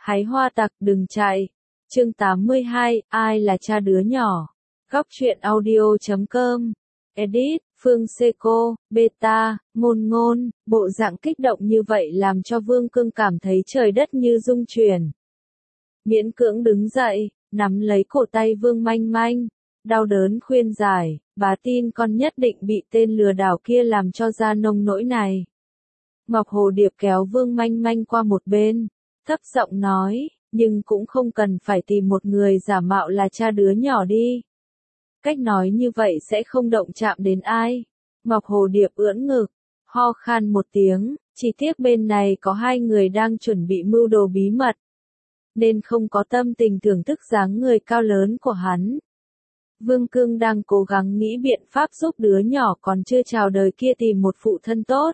Hái hoa tặc đừng chạy. Chương 82, ai là cha đứa nhỏ? Góc truyện audio.com. Edit, Phương Seco, Beta, ngôn, bộ dạng kích động như vậy làm cho Vương Cương cảm thấy trời đất như rung chuyển. Miễn cưỡng đứng dậy, nắm lấy cổ tay Vương Manh Manh, đau đớn khuyên giải, bà tin con nhất định bị tên lừa đảo kia làm cho ra nông nỗi này. Ngọc Hồ Điệp kéo Vương Manh Manh qua một bên, thấp giọng nói, nhưng cũng không cần phải tìm một người giả mạo là cha đứa nhỏ đi. Cách nói như vậy sẽ không động chạm đến ai. Ngọc Hồ Điệp ưỡn ngực, ho khan một tiếng, chỉ tiếc bên này có hai người đang chuẩn bị mưu đồ bí mật, nên không có tâm tình thưởng thức dáng người cao lớn của hắn. Vương Cương đang cố gắng nghĩ biện pháp giúp đứa nhỏ còn chưa chào đời kia tìm một phụ thân tốt.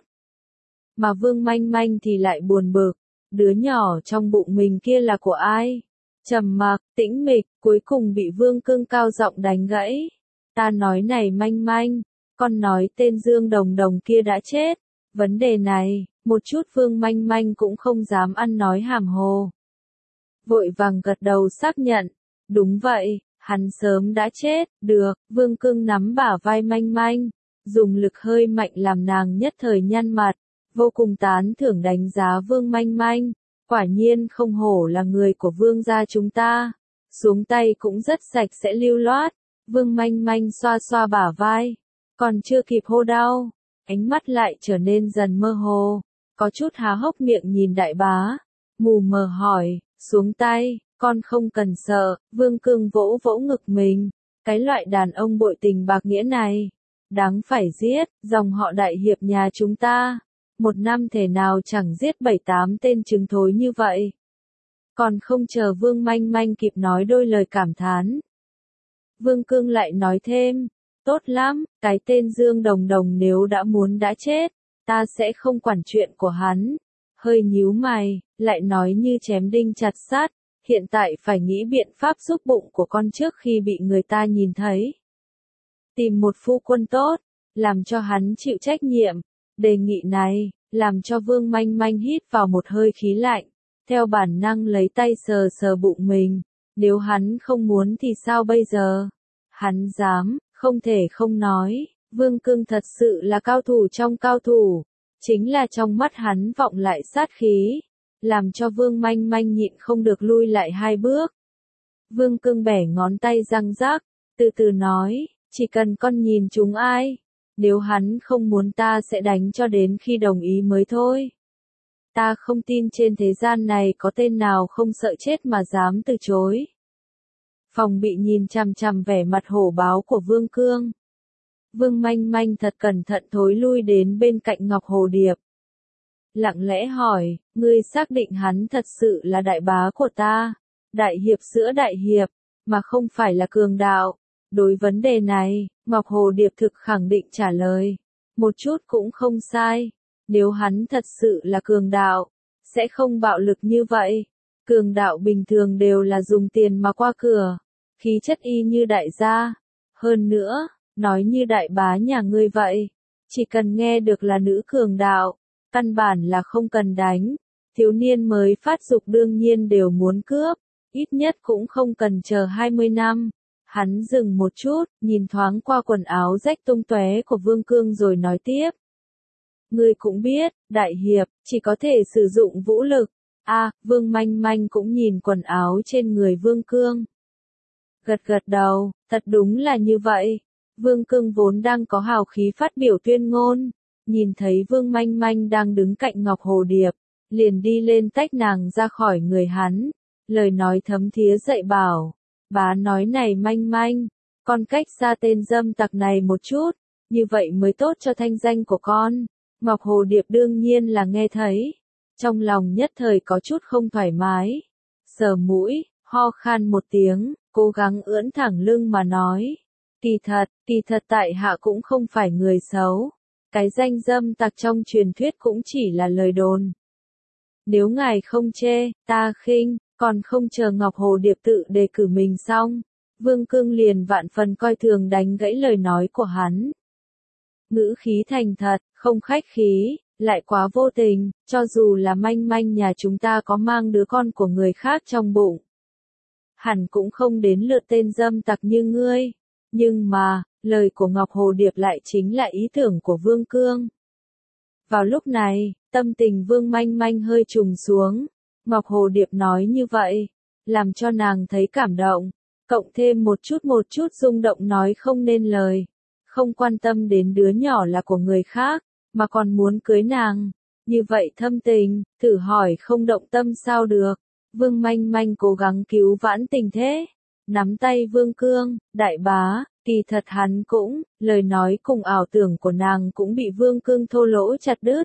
Mà Vương Manh Manh thì lại buồn bực, đứa nhỏ trong bụng mình kia là của ai? Trầm mặc, tĩnh mịch, cuối cùng bị Vương Cương cao giọng đánh gãy. Ta nói này Manh Manh, con nói tên Dương Đồng Đồng kia đã chết. Vấn đề này, một chút Vương Manh Manh cũng không dám ăn nói hàm hồ. Vội vàng gật đầu xác nhận, đúng vậy, hắn sớm đã chết, được, Vương Cương nắm bả vai Manh Manh, dùng lực hơi mạnh làm nàng nhất thời nhăn mặt, vô cùng tán thưởng đánh giá Vương Manh Manh, quả nhiên không hổ là người của Vương gia chúng ta, xuống tay cũng rất sạch sẽ lưu loát. Vương Manh Manh xoa xoa bả vai, còn chưa kịp hô đau, ánh mắt lại trở nên dần mơ hồ, có chút há hốc miệng nhìn đại bá, mù mờ hỏi, xuống tay, con không cần sợ. Vương Cương vỗ vỗ ngực mình, cái loại đàn ông bội tình bạc nghĩa này, đáng phải giết. Dòng họ đại hiệp nhà chúng ta, một năm thể nào chẳng giết 7-8 tên trứng thối như vậy. Còn không chờ Vương Manh Manh kịp nói đôi lời cảm thán, Vương Cương lại nói thêm, tốt lắm, cái tên Dương Đồng Đồng nếu đã muốn đã chết, ta sẽ không quản chuyện của hắn. Hơi nhíu mày, lại nói như chém đinh chặt sắt, hiện tại phải nghĩ biện pháp giúp bụng của con trước khi bị người ta nhìn thấy. Tìm một phu quân tốt, làm cho hắn chịu trách nhiệm. Đề nghị này, làm cho Vương Manh Manh hít vào một hơi khí lạnh, theo bản năng lấy tay sờ sờ bụng mình. Nếu hắn không muốn thì sao bây giờ? Hắn dám, không thể không nói, Vương Cương thật sự là cao thủ trong cao thủ. Chính là trong mắt hắn vọng lại sát khí, làm cho Vương Manh Manh nhịn không được lui lại 2 bước. Vương Cương bẻ ngón tay răng rắc, từ từ nói, chỉ cần con nhìn chúng ai, nếu hắn không muốn ta sẽ đánh cho đến khi đồng ý mới thôi. Ta không tin trên thế gian này có tên nào không sợ chết mà dám từ chối. Phòng bị nhìn chằm chằm vẻ mặt hổ báo của Vương Cương. Vương Manh Manh thật cẩn thận thối lui đến bên cạnh Ngọc Hồ Điệp. Lặng lẽ hỏi, ngươi xác định hắn thật sự là đại bá của ta, đại hiệp giữa đại hiệp, mà không phải là cường đạo. Đối vấn đề này, Ngọc Hồ Điệp thực khẳng định trả lời, một chút cũng không sai. Nếu hắn thật sự là cường đạo, sẽ không bạo lực như vậy. Cường đạo bình thường đều là dùng tiền mà qua cửa, khí chất y như đại gia. Hơn nữa, nói như đại bá nhà ngươi vậy, chỉ cần nghe được là nữ cường đạo, căn bản là không cần đánh. Thiếu niên mới phát dục đương nhiên đều muốn cướp, ít nhất cũng không cần chờ 20 năm. Hắn dừng một chút, nhìn thoáng qua quần áo rách tung tóe của Vương Cương rồi nói tiếp. Ngươi cũng biết, đại hiệp, chỉ có thể sử dụng vũ lực. Vương Manh Manh cũng nhìn quần áo trên người Vương Cương. Gật gật đầu, thật đúng là như vậy. Vương Cương vốn đang có hào khí phát biểu tuyên ngôn, nhìn thấy Vương Manh Manh đang đứng cạnh Ngọc Hồ Điệp, liền đi lên tách nàng ra khỏi người hắn, lời nói thấm thía dạy bảo, bá nói này Manh Manh, con cách xa tên dâm tặc này một chút, như vậy mới tốt cho thanh danh của con. Ngọc Hồ Điệp đương nhiên là nghe thấy, trong lòng nhất thời có chút không thoải mái, sờ mũi, ho khan một tiếng, cố gắng ưỡn thẳng lưng mà nói. Kỳ thật tại hạ cũng không phải người xấu. Cái danh dâm tặc trong truyền thuyết cũng chỉ là lời đồn. Nếu ngài không chê, ta khinh, còn không chờ Ngọc Hồ Điệp tự đề cử mình xong. Vương Cương liền vạn phần coi thường đánh gãy lời nói của hắn. Ngữ khí thành thật, không khách khí, lại quá vô tình, cho dù là manh manh nhà chúng ta có mang đứa con của người khác trong bụng. Hẳn cũng không đến lượt tên dâm tặc như ngươi. Nhưng mà, lời của Ngọc Hồ Điệp lại chính là ý tưởng của Vương Cương. Vào lúc này, tâm tình Vương Manh Manh hơi trùng xuống. Ngọc Hồ Điệp nói như vậy, làm cho nàng thấy cảm động, cộng thêm một chút rung động nói không nên lời. Không quan tâm đến đứa nhỏ là của người khác, mà còn muốn cưới nàng. Như vậy thâm tình, thử hỏi không động tâm sao được. Vương Manh Manh cố gắng cứu vãn tình thế. Nắm tay Vương Cương, đại bá, kỳ thật hắn cũng, lời nói cùng ảo tưởng của nàng cũng bị Vương Cương thô lỗ chặt đứt.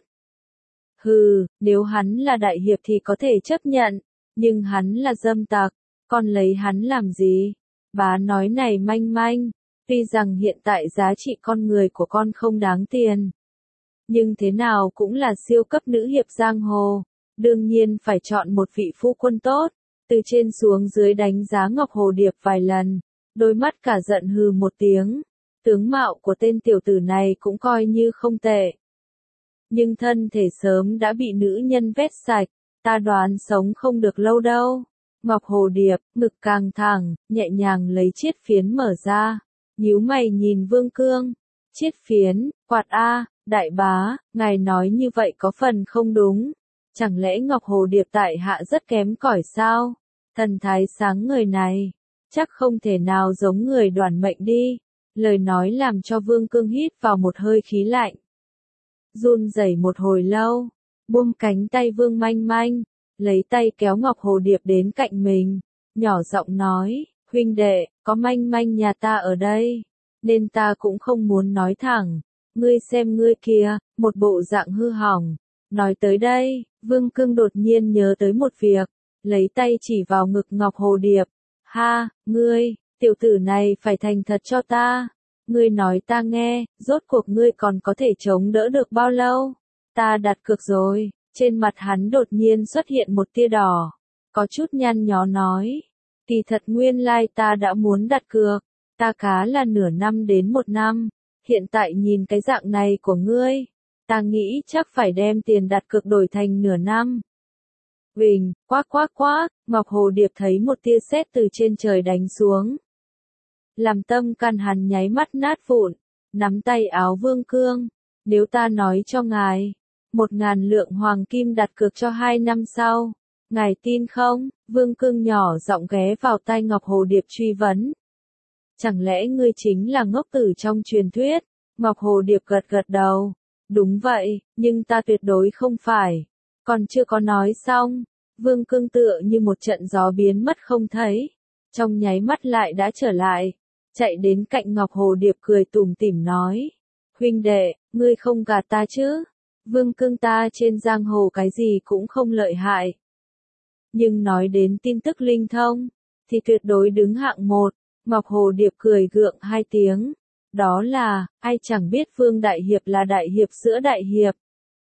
Hừ, nếu hắn là đại hiệp thì có thể chấp nhận, nhưng hắn là dâm tặc, con lấy hắn làm gì? Bá nói này Manh Manh, tuy rằng hiện tại giá trị con người của con không đáng tiền, nhưng thế nào cũng là siêu cấp nữ hiệp giang hồ, đương nhiên phải chọn một vị phu quân tốt. Từ trên xuống dưới đánh giá Ngọc Hồ Điệp vài lần, đôi mắt cả giận hừ một tiếng. Tướng mạo của tên tiểu tử này cũng coi như không tệ. Nhưng thân thể sớm đã bị nữ nhân vét sạch, ta đoán sống không được lâu đâu. Ngọc Hồ Điệp, ngực càng thẳng, nhẹ nhàng lấy chiết phiến mở ra. Nhíu mày nhìn Vương Cương. Chiết phiến, quạt a, đại bá, ngài nói như vậy có phần không đúng. Chẳng lẽ Ngọc Hồ Điệp tại hạ rất kém cỏi sao? Thần thái sáng người này, chắc không thể nào giống người đoản mệnh đi. Lời nói làm cho Vương Cương hít vào một hơi khí lạnh. Run rẩy một hồi lâu, buông cánh tay Vương Manh Manh, lấy tay kéo Ngọc Hồ Điệp đến cạnh mình, nhỏ giọng nói, huynh đệ, có Manh Manh nhà ta ở đây, nên ta cũng không muốn nói thẳng. Ngươi xem ngươi kia, một bộ dạng hư hỏng. Nói tới đây, Vương Cương đột nhiên nhớ tới một việc, lấy tay chỉ vào ngực Ngọc Hồ Điệp. Ha, ngươi, tiểu tử này phải thành thật cho ta. Ngươi nói ta nghe, rốt cuộc ngươi còn có thể chống đỡ được bao lâu? Ta đặt cược rồi. Trên mặt hắn đột nhiên xuất hiện một tia đỏ. Có chút nhăn nhó nói. Kỳ thật nguyên lai ta đã muốn đặt cược. Ta cá là nửa năm đến 1 năm. Hiện tại nhìn cái dạng này của ngươi, ta nghĩ chắc phải đem tiền đặt cược đổi thành nửa năm. Huỳnh, quác quác quác, Ngọc Hồ Điệp thấy một tia sét từ trên trời đánh xuống. Làm tâm can hắn nháy mắt nát vụn, nắm tay áo Vương Cương. Nếu ta nói cho ngài, 1.000 lượng hoàng kim đặt cược cho 2 năm sau, ngài tin không? Vương Cương nhỏ giọng ghé vào tai Ngọc Hồ Điệp truy vấn. Chẳng lẽ ngươi chính là ngốc tử trong truyền thuyết? Ngọc Hồ Điệp gật gật đầu. Đúng vậy, nhưng ta tuyệt đối không phải. Còn chưa có nói xong, Vương Cương tựa như một trận gió biến mất không thấy. Trong nháy mắt lại đã trở lại. Chạy đến cạnh Ngọc Hồ Điệp cười tủm tỉm nói. Huynh đệ, ngươi không gạt ta chứ? Vương Cương ta trên giang hồ cái gì cũng không lợi hại. Nhưng nói đến tin tức linh thông, thì tuyệt đối đứng hạng 1. Ngọc Hồ Điệp cười gượng 2 tiếng. Đó là, ai chẳng biết Vương Đại Hiệp là Đại Hiệp giữa Đại Hiệp.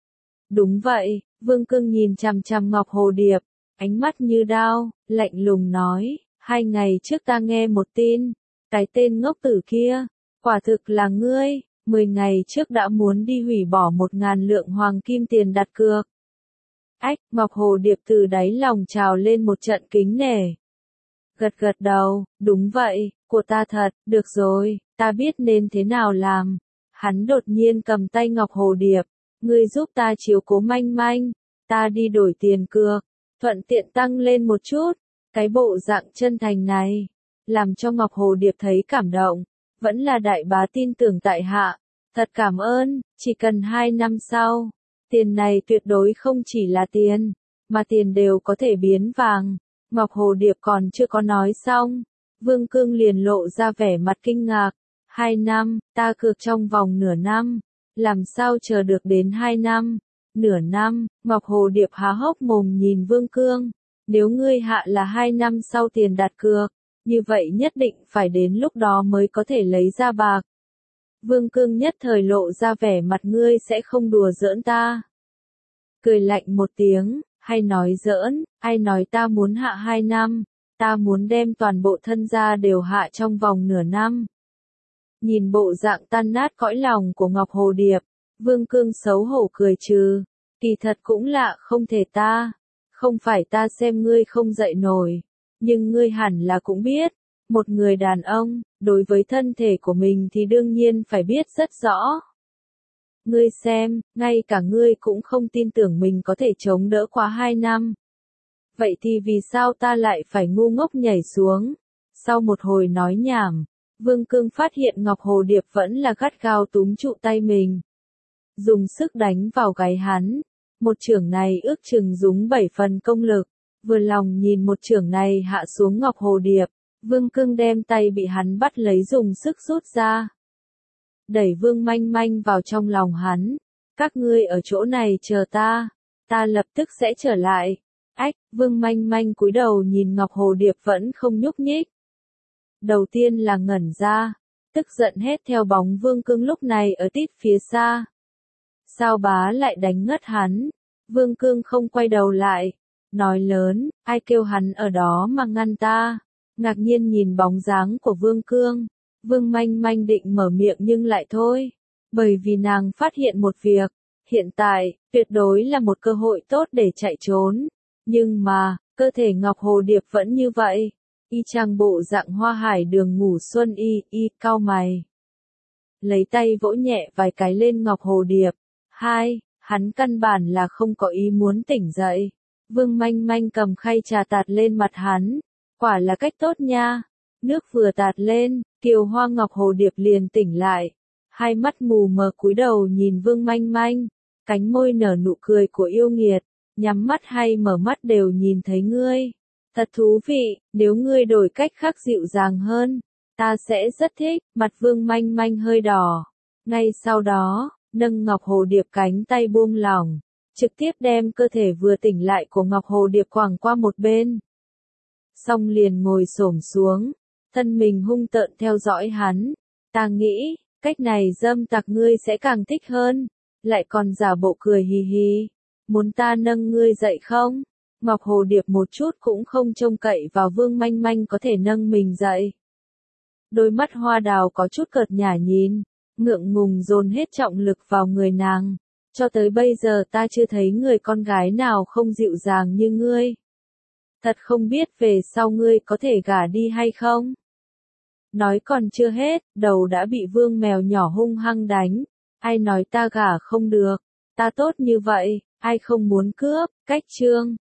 Đúng vậy, Vương Cương nhìn chằm chằm Ngọc Hồ Điệp, ánh mắt như đao, lạnh lùng nói, 2 ngày trước ta nghe một tin, cái tên ngốc tử kia, quả thực là ngươi, 10 ngày trước đã muốn đi hủy bỏ 1.000 lượng hoàng kim tiền đặt cược. Ách, Ngọc Hồ Điệp từ đáy lòng trào lên một trận kính nể. Gật gật đầu, đúng vậy, của ta thật, được rồi, ta biết nên thế nào làm. Hắn đột nhiên cầm tay Ngọc Hồ Điệp, ngươi giúp ta chiếu cố Manh Manh, ta đi đổi tiền cược, thuận tiện tăng lên một chút. Cái bộ dạng chân thành này, làm cho Ngọc Hồ Điệp thấy cảm động, vẫn là đại bá tin tưởng tại hạ, thật cảm ơn, chỉ cần 2 năm sau, tiền này tuyệt đối không chỉ là tiền, mà tiền đều có thể biến vàng. Ngọc Hồ Điệp còn chưa có nói xong, Vương Cương liền lộ ra vẻ mặt kinh ngạc. 2 năm, ta cược trong vòng nửa năm, làm sao chờ được đến 2 năm? Nửa năm, Ngọc Hồ Điệp há hốc mồm nhìn Vương Cương. Nếu ngươi hạ là 2 năm sau tiền đặt cược, như vậy nhất định phải đến lúc đó mới có thể lấy ra bạc. Vương Cương nhất thời lộ ra vẻ mặt ngươi sẽ không đùa giỡn ta. Cười lạnh một tiếng, hay nói giỡn, ai nói ta muốn hạ 2 năm, ta muốn đem toàn bộ thân gia đều hạ trong vòng nửa năm. Nhìn bộ dạng tan nát cõi lòng của Ngọc Hồ Điệp, Vương Cương xấu hổ cười trừ, kỳ thật cũng lạ không thể ta. Không phải ta xem ngươi không dậy nổi, nhưng ngươi hẳn là cũng biết, một người đàn ông, đối với thân thể của mình thì đương nhiên phải biết rất rõ. Ngươi xem, ngay cả ngươi cũng không tin tưởng mình có thể chống đỡ qua 2 năm. Vậy thì vì sao ta lại phải ngu ngốc nhảy xuống? Sau một hồi nói nhảm, Vương Cương phát hiện Ngọc Hồ Điệp vẫn là gắt gao túm trụ tay mình. Dùng sức đánh vào gáy hắn. Một chưởng này ước chừng dùng 7 phần công lực. Vừa lòng nhìn một chưởng này hạ xuống Ngọc Hồ Điệp, Vương Cương đem tay bị hắn bắt lấy dùng sức rút ra. Đẩy Vương Manh Manh vào trong lòng hắn. Các ngươi ở chỗ này chờ ta lập tức sẽ trở lại. Ách, Vương Manh Manh cúi đầu nhìn Ngọc Hồ Điệp vẫn không nhúc nhích. Đầu tiên là ngẩn ra, tức giận hét theo bóng Vương Cương lúc này ở tít phía xa. Sao bá lại đánh ngất hắn? Vương Cương không quay đầu lại, nói lớn, ai kêu hắn ở đó mà ngăn ta? Ngạc nhiên nhìn bóng dáng của Vương Cương, Vương Manh Manh định mở miệng nhưng lại thôi, bởi vì nàng phát hiện một việc, hiện tại, tuyệt đối là một cơ hội tốt để chạy trốn, nhưng mà, cơ thể Ngọc Hồ Điệp vẫn như vậy, y chang bộ dạng Hoa Hải Đường ngủ xuân y cau mày. Lấy tay vỗ nhẹ vài cái lên Ngọc Hồ Điệp, hắn căn bản là không có ý muốn tỉnh dậy. Vương Manh Manh cầm khay trà tạt lên mặt hắn, quả là cách tốt nha. Nước vừa tạt lên, Kiều Hoa Ngọc Hồ Điệp liền tỉnh lại, hai mắt mù mờ cúi đầu nhìn Vương Manh Manh, cánh môi nở nụ cười của yêu nghiệt, nhắm mắt hay mở mắt đều nhìn thấy ngươi. Thật thú vị, nếu ngươi đổi cách khác dịu dàng hơn, ta sẽ rất thích. Mặt Vương Manh Manh hơi đỏ. Ngay sau đó, nâng Ngọc Hồ Điệp cánh tay buông lỏng, trực tiếp đem cơ thể vừa tỉnh lại của Ngọc Hồ Điệp quẳng qua một bên. Xong liền ngồi xổm xuống, thân mình hung tợn theo dõi hắn. Ta nghĩ, cách này dâm tặc ngươi sẽ càng thích hơn, lại còn giả bộ cười hì hì. Muốn ta nâng ngươi dậy không? Ngọc Hồ Điệp một chút cũng không trông cậy vào Vương Manh Manh có thể nâng mình dậy. Đôi mắt hoa đào có chút cợt nhả nhìn, ngượng ngùng dồn hết trọng lực vào người nàng. Cho tới bây giờ ta chưa thấy người con gái nào không dịu dàng như ngươi. Thật không biết về sau ngươi có thể gả đi hay không? Nói còn chưa hết, đầu đã bị Vương mèo nhỏ hung hăng đánh. Ai nói ta gả không được, ta tốt như vậy, ai không muốn cướp, cách chương.